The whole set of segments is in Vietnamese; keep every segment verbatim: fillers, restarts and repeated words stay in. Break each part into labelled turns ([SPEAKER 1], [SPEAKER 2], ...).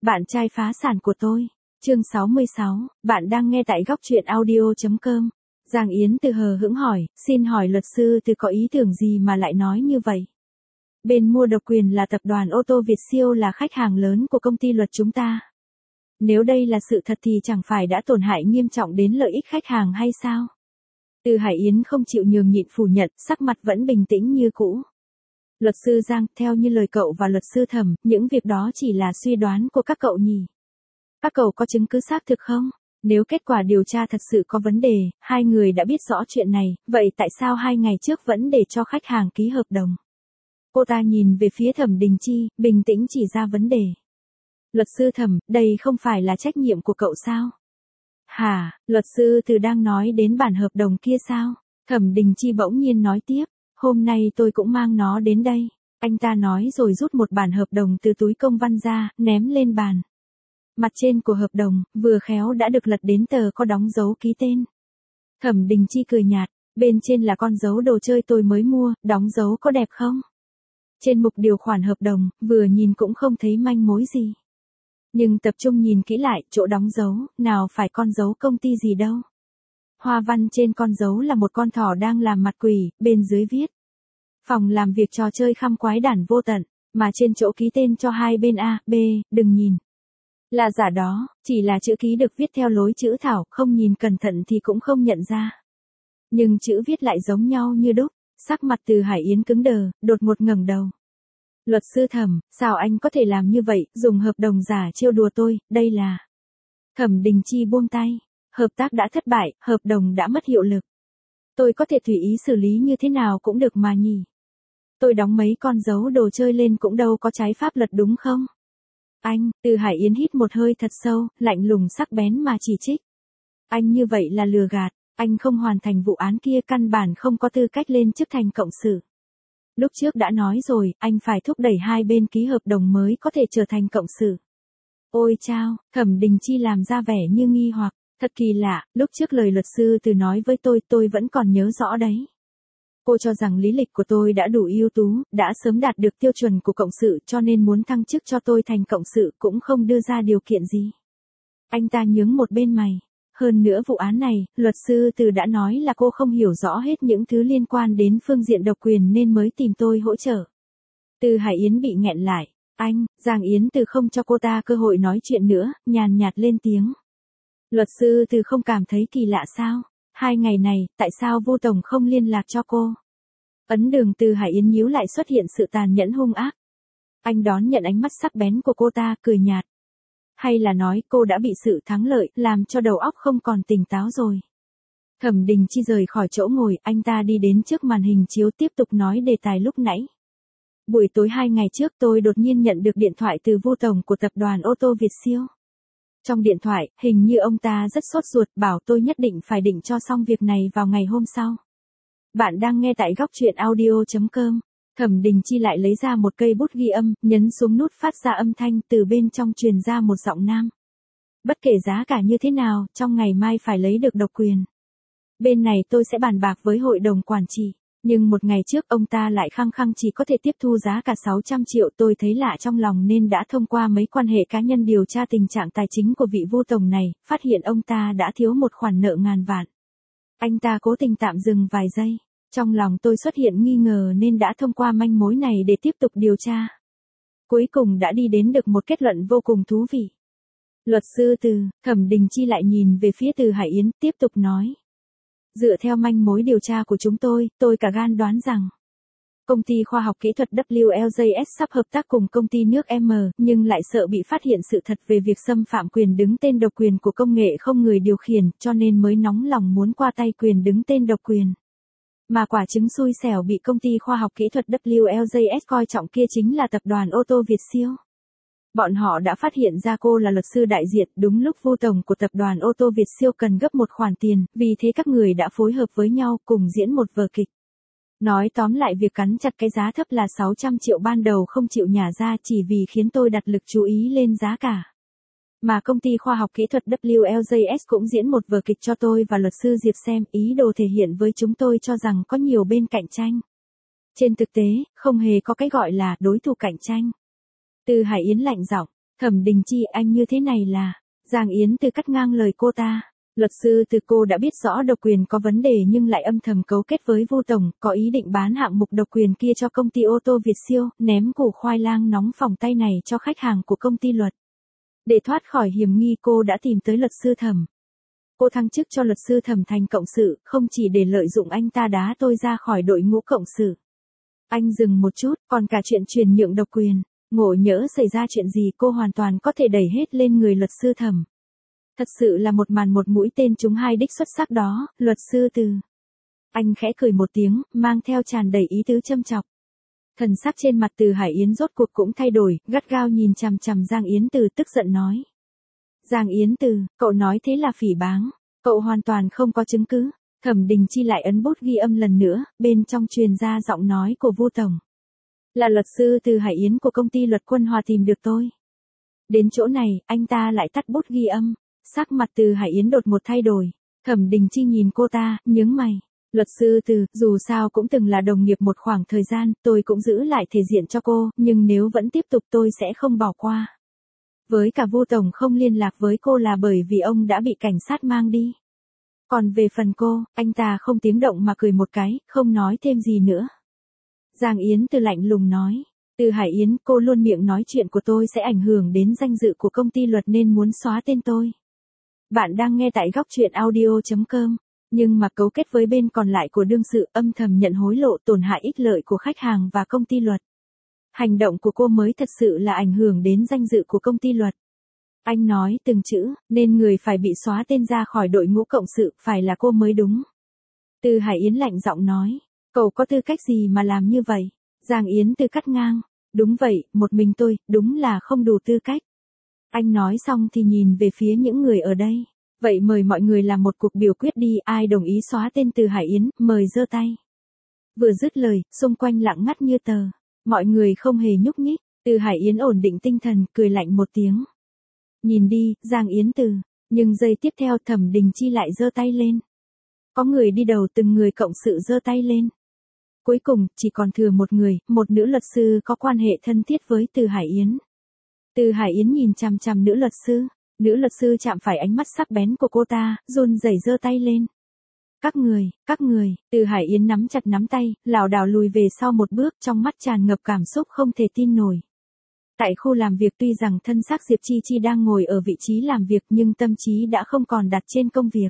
[SPEAKER 1] Bạn trai phá sản của tôi. Chương sáu mươi sáu, bạn đang nghe tại góc truyện audio chấm com. Giang Yến Từ hờ hững hỏi, xin hỏi luật sư Từ có ý tưởng gì mà lại nói như vậy? Bên mua độc quyền là tập đoàn ô tô Việt Siêu, là khách hàng lớn của công ty luật chúng ta. Nếu đây là sự thật thì chẳng phải đã tổn hại nghiêm trọng đến lợi ích khách hàng hay sao? Từ Hải Yến không chịu nhường nhịn phủ nhận, sắc mặt vẫn bình tĩnh như cũ. Luật sư Giang, theo như lời cậu và luật sư Thẩm, những việc đó chỉ là suy đoán của các cậu nhỉ? Các cậu có chứng cứ xác thực không? Nếu kết quả điều tra thật sự có vấn đề, hai người đã biết rõ chuyện này, vậy tại sao hai ngày trước vẫn để cho khách hàng ký hợp đồng? Cô ta nhìn về phía Thẩm Đình Chi, bình tĩnh chỉ ra vấn đề. Luật sư Thẩm, đây không phải là trách nhiệm của cậu sao? Hả, luật sư Từ đang nói đến bản hợp đồng kia sao? Thẩm Đình Chi bỗng nhiên nói tiếp, hôm nay tôi cũng mang nó đến đây. Anh ta nói rồi rút một bản hợp đồng từ túi công văn ra, ném lên bàn. Mặt trên của hợp đồng, vừa khéo đã được lật đến tờ có đóng dấu ký tên. Thẩm Đình Chi cười nhạt, bên trên là con dấu đồ chơi tôi mới mua, đóng dấu có đẹp không? Trên mục điều khoản hợp đồng, vừa nhìn cũng không thấy manh mối gì. Nhưng tập trung nhìn kỹ lại, chỗ đóng dấu, nào phải con dấu công ty gì đâu. Hoa văn trên con dấu là một con thỏ đang làm mặt quỷ, bên dưới viết. Phòng làm việc trò chơi khăm quái đản vô tận, mà trên chỗ ký tên cho hai bên A, B, đừng nhìn. Là giả đó, chỉ là chữ ký được viết theo lối chữ thảo, không nhìn cẩn thận thì cũng không nhận ra. Nhưng chữ viết lại giống nhau như đúc, sắc mặt Từ Hải Yến cứng đờ, đột ngột ngẩng đầu. Luật sư Thẩm, sao anh có thể làm như vậy, dùng hợp đồng giả trêu đùa tôi, đây là... Thẩm Đình Chi buông tay, hợp tác đã thất bại, hợp đồng đã mất hiệu lực. Tôi có thể tùy ý xử lý như thế nào cũng được mà nhỉ. Tôi đóng mấy con dấu đồ chơi lên cũng đâu có trái pháp luật đúng không? Anh, Từ Hải Yến hít một hơi thật sâu, lạnh lùng sắc bén mà chỉ trích. Anh như vậy là lừa gạt, anh không hoàn thành vụ án kia, căn bản không có tư cách lên chức thành cộng sự. Lúc trước đã nói rồi, anh phải thúc đẩy hai bên ký hợp đồng mới có thể trở thành cộng sự. Ôi chao, Thẩm Đình Chi làm ra vẻ như nghi hoặc, thật kỳ lạ, lúc trước lời luật sư Từ nói với tôi, tôi vẫn còn nhớ rõ đấy. Cô cho rằng lý lịch của tôi đã đủ ưu tú, đã sớm đạt được tiêu chuẩn của cộng sự cho nên muốn thăng chức cho tôi thành cộng sự cũng không đưa ra điều kiện gì. Anh ta nhướng một bên mày. Hơn nữa vụ án này, luật sư Từ đã nói là cô không hiểu rõ hết những thứ liên quan đến phương diện độc quyền nên mới tìm tôi hỗ trợ. Từ Hải Yến bị nghẹn lại. Anh, Giang Yến Từ không cho cô ta cơ hội nói chuyện nữa, nhàn nhạt lên tiếng. Luật sư Từ không cảm thấy kỳ lạ sao? Hai ngày này, tại sao Vu Tổng không liên lạc cho cô? Ấn đường Từ Hải Yến nhíu lại, xuất hiện sự tàn nhẫn hung ác. Anh đón nhận ánh mắt sắc bén của cô ta, cười nhạt. Hay là nói cô đã bị sự thắng lợi, làm cho đầu óc không còn tỉnh táo rồi. Thẩm Đình Chi rời khỏi chỗ ngồi, anh ta đi đến trước màn hình chiếu tiếp tục nói đề tài lúc nãy. Buổi tối hai ngày trước tôi đột nhiên nhận được điện thoại từ Vu Tổng của tập đoàn ô tô Việt Siêu. Trong điện thoại, hình như ông ta rất sốt ruột, bảo tôi nhất định phải định cho xong việc này vào ngày hôm sau. Bạn đang nghe tại góc truyện audio chấm com. Thẩm Đình Chi lại lấy ra một cây bút ghi âm, nhấn xuống nút phát ra âm thanh, từ bên trong truyền ra một giọng nam. Bất kể giá cả như thế nào, trong ngày mai phải lấy được độc quyền. Bên này tôi sẽ bàn bạc với hội đồng quản trị. Nhưng một ngày trước ông ta lại khăng khăng chỉ có thể tiếp thu giá cả sáu trăm triệu, tôi thấy lạ trong lòng nên đã thông qua mấy quan hệ cá nhân điều tra tình trạng tài chính của vị Vu Tổng này, phát hiện ông ta đã thiếu một khoản nợ ngàn vạn. Anh ta cố tình tạm dừng vài giây. Trong lòng tôi xuất hiện nghi ngờ nên đã thông qua manh mối này để tiếp tục điều tra. Cuối cùng đã đi đến được một kết luận vô cùng thú vị. Luật sư Từ, Thẩm Đình Chi lại nhìn về phía Từ Hải Yến, tiếp tục nói. Dựa theo manh mối điều tra của chúng tôi, tôi cả gan đoán rằng công ty khoa học kỹ thuật W L J S sắp hợp tác cùng công ty nước M, nhưng lại sợ bị phát hiện sự thật về việc xâm phạm quyền đứng tên độc quyền của công nghệ không người điều khiển, cho nên mới nóng lòng muốn qua tay quyền đứng tên độc quyền. Mà quả chứng xui xẻo bị công ty khoa học kỹ thuật W L J S coi trọng kia chính là tập đoàn ô tô Việt Siêu. Bọn họ đã phát hiện ra cô là luật sư đại diện, đúng lúc Vu Tổng của tập đoàn ô tô Việt Siêu cần gấp một khoản tiền, vì thế các người đã phối hợp với nhau cùng diễn một vở kịch. Nói tóm lại, việc cắn chặt cái giá thấp là sáu trăm triệu ban đầu không chịu nhả ra chỉ vì khiến tôi đặt lực chú ý lên giá cả. Mà công ty khoa học kỹ thuật W L J S cũng diễn một vở kịch cho tôi và luật sư Diệp xem, ý đồ thể hiện với chúng tôi cho rằng có nhiều bên cạnh tranh. Trên thực tế, không hề có cái gọi là đối thủ cạnh tranh. Từ Hải Yến lạnh giọng, Thẩm Đình Chi, anh như thế này là... Giang Yến Từ cắt ngang lời cô ta. Luật sư Từ, cô đã biết rõ độc quyền có vấn đề nhưng lại âm thầm cấu kết với Vu Tổng, có ý định bán hạng mục độc quyền kia cho công ty ô tô Việt Siêu, ném củ khoai lang nóng phòng tay này cho khách hàng của công ty luật. Để thoát khỏi hiểm nghi cô đã tìm tới luật sư Thẩm. Cô thăng chức cho luật sư Thẩm thành cộng sự, không chỉ để lợi dụng anh ta đá tôi ra khỏi đội ngũ cộng sự. Anh dừng một chút, còn cả chuyện truyền nhượng độc quyền, ngộ nhỡ xảy ra chuyện gì cô hoàn toàn có thể đẩy hết lên người luật sư Thẩm. Thật sự là một màn một mũi tên trúng hai đích xuất sắc đó, luật sư Từ. Anh khẽ cười một tiếng, mang theo tràn đầy ý tứ châm chọc. Thần sắc trên mặt Từ Hải Yến rốt cuộc cũng thay đổi, gắt gao nhìn chằm chằm Giang Yến Từ tức giận nói. Giang Yến Từ, cậu nói thế là phỉ báng, cậu hoàn toàn không có chứng cứ. Thẩm Đình Chi lại ấn bút ghi âm lần nữa, bên trong truyền ra giọng nói của Vu Tổng. Là luật sư Từ Hải Yến của công ty luật Quân Hòa tìm được tôi. Đến chỗ này, anh ta lại tắt bút ghi âm. Sắc mặt Từ Hải Yến đột một thay đổi. Thẩm Đình Chi nhìn cô ta, nhướng mày. Luật sư Từ, dù sao cũng từng là đồng nghiệp một khoảng thời gian, tôi cũng giữ lại thể diện cho cô, nhưng nếu vẫn tiếp tục tôi sẽ không bỏ qua. Với cả Vu Tổng không liên lạc với cô là bởi vì ông đã bị cảnh sát mang đi. Còn về phần cô, anh ta không tiếng động mà cười một cái, không nói thêm gì nữa. Giang Yến Từ lạnh lùng nói. Từ Hải Yến, cô luôn miệng nói chuyện của tôi sẽ ảnh hưởng đến danh dự của công ty luật nên muốn xóa tên tôi. Bạn đang nghe tại góc truyện audio chấm com, nhưng mà cấu kết với bên còn lại của đương sự, âm thầm nhận hối lộ, tổn hại ích lợi của khách hàng và công ty luật. Hành động của cô mới thật sự là ảnh hưởng đến danh dự của công ty luật. Anh nói từng chữ, nên người phải bị xóa tên ra khỏi đội ngũ cộng sự, phải là cô mới đúng. Từ Hải Yến lạnh giọng nói, cậu có tư cách gì mà làm như vậy? Giang Yến Từ cắt ngang, đúng vậy, một mình tôi, đúng là không đủ tư cách. Anh nói xong thì nhìn về phía những người ở đây. Vậy mời mọi người làm một cuộc biểu quyết đi, ai đồng ý xóa tên Từ Hải Yến, mời giơ tay. Vừa dứt lời, xung quanh lặng ngắt như tờ. Mọi người không hề nhúc nhích. Từ Hải Yến ổn định tinh thần, cười lạnh một tiếng. Nhìn đi, Giang Yến Từ. Nhưng giây tiếp theo Thẩm Đình Chi lại giơ tay lên. Có người đi đầu từng người cộng sự giơ tay lên. Cuối cùng, chỉ còn thừa một người, một nữ luật sư có quan hệ thân thiết với Từ Hải Yến. Từ Hải Yến nhìn chằm chằm nữ luật sư. Nữ luật sư chạm phải ánh mắt sắc bén của cô ta, run rẩy giơ tay lên. Các người, các người, Từ Hải Yến nắm chặt nắm tay, lảo đảo lùi về sau một bước, trong mắt tràn ngập cảm xúc không thể tin nổi. Tại khu làm việc tuy rằng thân xác Diệp Chi Chi đang ngồi ở vị trí làm việc nhưng tâm trí đã không còn đặt trên công việc.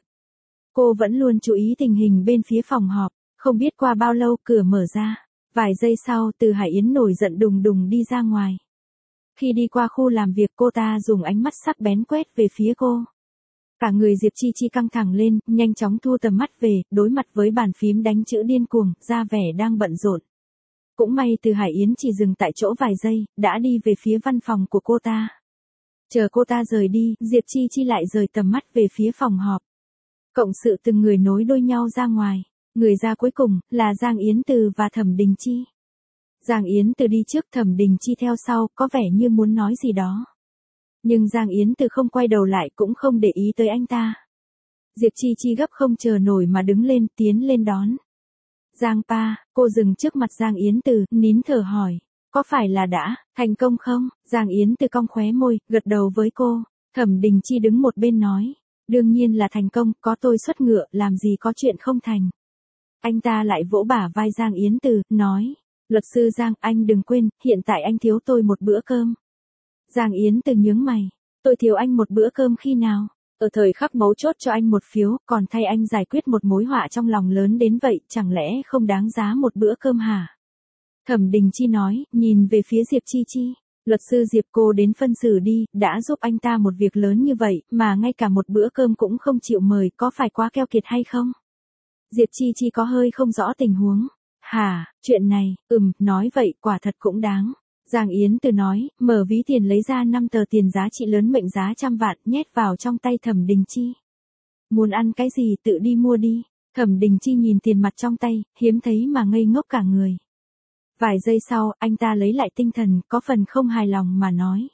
[SPEAKER 1] Cô vẫn luôn chú ý tình hình bên phía phòng họp, không biết qua bao lâu cửa mở ra. Vài giây sau Từ Hải Yến nổi giận đùng đùng đi ra ngoài. Khi đi qua khu làm việc cô ta dùng ánh mắt sắc bén quét về phía cô. Cả người Diệp Chi Chi căng thẳng lên, nhanh chóng thu tầm mắt về, đối mặt với bàn phím đánh chữ điên cuồng, ra vẻ đang bận rộn. Cũng may Từ Hải Yến chỉ dừng tại chỗ vài giây, đã đi về phía văn phòng của cô ta. Chờ cô ta rời đi, Diệp Chi Chi lại rời tầm mắt về phía phòng họp. Cộng sự từng người nối đuôi nhau ra ngoài, người ra cuối cùng, là Giang Yến Từ và Thẩm Đình Chi. Giang Yến Từ đi trước, Thẩm Đình Chi theo sau, có vẻ như muốn nói gì đó. Nhưng Giang Yến Từ không quay đầu lại cũng không để ý tới anh ta. Diệp Chi Chi gấp không chờ nổi mà đứng lên, tiến lên đón. Giang pa, cô dừng trước mặt Giang Yến Từ, nín thở hỏi, có phải là đã, thành công không? Giang Yến Từ cong khóe môi, gật đầu với cô. Thẩm Đình Chi đứng một bên nói, đương nhiên là thành công, có tôi xuất ngựa, làm gì có chuyện không thành. Anh ta lại vỗ bả vai Giang Yến Từ, nói, luật sư Giang, anh đừng quên, hiện tại anh thiếu tôi một bữa cơm. Giang Yến Từ nhướng mày, tôi thiếu anh một bữa cơm khi nào? Ở thời khắc mấu chốt cho anh một phiếu, còn thay anh giải quyết một mối họa trong lòng lớn đến vậy, chẳng lẽ không đáng giá một bữa cơm hả? Thẩm Đình Chi nói, nhìn về phía Diệp Chi Chi. Luật sư Diệp, cô đến phân xử đi, đã giúp anh ta một việc lớn như vậy, mà ngay cả một bữa cơm cũng không chịu mời, có phải quá keo kiệt hay không? Diệp Chi Chi có hơi không rõ tình huống. Hả, chuyện này, ừm, nói vậy, quả thật cũng đáng. Giang Yến Từ nói, mở ví tiền lấy ra năm tờ tiền giá trị lớn mệnh giá trăm vạn, nhét vào trong tay Thẩm Đình Chi. Muốn ăn cái gì tự đi mua đi. Thẩm Đình Chi nhìn tiền mặt trong tay, hiếm thấy mà ngây ngốc cả người. Vài giây sau, anh ta lấy lại tinh thần, có phần không hài lòng mà nói.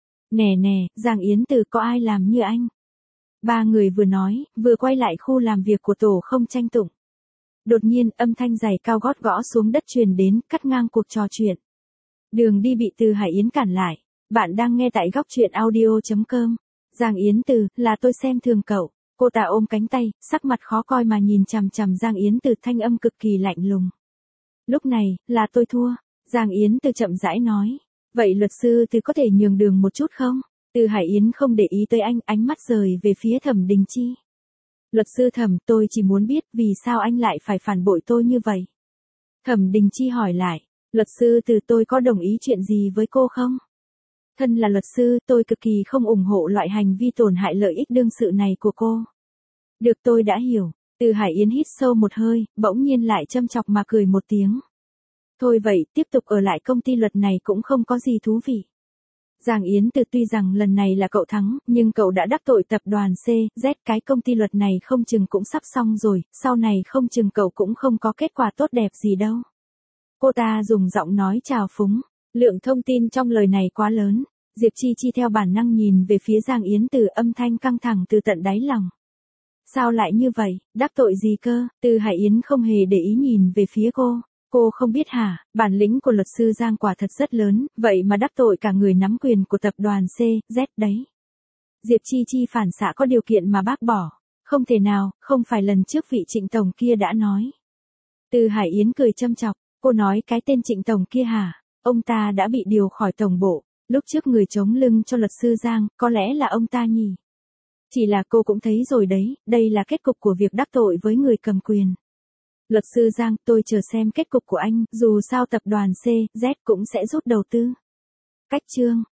[SPEAKER 1] Nè nè, Giang Yến Từ, có ai làm như anh? Ba người vừa nói, vừa quay lại khu làm việc của tổ không tranh tụng. Đột nhiên, âm thanh giày cao gót gõ xuống đất truyền đến, cắt ngang cuộc trò chuyện. Đường đi bị Từ Hải Yến cản lại. Bạn đang nghe tại góc truyện audio.com. Giang Yến Từ, là tôi xem thường cậu. Cô ta ôm cánh tay, sắc mặt khó coi mà nhìn chằm chằm Giang Yến Từ, thanh âm cực kỳ lạnh lùng. Lúc này, là tôi thua. Giang Yến Từ chậm rãi nói. Vậy luật sư Từ có thể nhường đường một chút không? Từ Hải Yến không để ý tới anh, ánh mắt rời về phía Thẩm Đình Chi. Luật sư Thẩm, tôi chỉ muốn biết vì sao anh lại phải phản bội tôi như vậy. Thẩm Đình Chi hỏi lại. Luật sư Từ, tôi có đồng ý chuyện gì với cô không? Thân là luật sư, tôi cực kỳ không ủng hộ loại hành vi tổn hại lợi ích đương sự này của cô. Được, tôi đã hiểu. Từ Hải Yến hít sâu một hơi, bỗng nhiên lại châm chọc mà cười một tiếng. Thôi vậy, tiếp tục ở lại công ty luật này cũng không có gì thú vị. Giang Yến Từ, tuy rằng lần này là cậu thắng, nhưng cậu đã đắc tội tập đoàn C, Z, cái công ty luật này không chừng cũng sắp xong rồi, sau này không chừng cậu cũng không có kết quả tốt đẹp gì đâu. Cô ta dùng giọng nói trào phúng, lượng thông tin trong lời này quá lớn. Diệp Chi Chi theo bản năng nhìn về phía Giang Yến Từ, âm thanh căng thẳng từ tận đáy lòng. Sao lại như vậy, đắc tội gì cơ? Từ Hải Yến không hề để ý nhìn về phía cô. Cô không biết hả, bản lĩnh của luật sư Giang quả thật rất lớn, vậy mà đắc tội cả người nắm quyền của tập đoàn C, Z đấy. Diệp Chi Chi phản xạ có điều kiện mà bác bỏ. Không thể nào, không phải lần trước vị Trịnh Tổng kia đã nói. Từ Hải Yến cười châm chọc, cô nói cái tên Trịnh Tổng kia hả? Ông ta đã bị điều khỏi tổng bộ, lúc trước người chống lưng cho luật sư Giang, có lẽ là ông ta nhỉ? Chỉ là cô cũng thấy rồi đấy, đây là kết cục của việc đắc tội với người cầm quyền. Luật sư Giang, tôi chờ xem kết cục của anh, dù sao tập đoàn C, Z cũng sẽ rút đầu tư. Cách chương.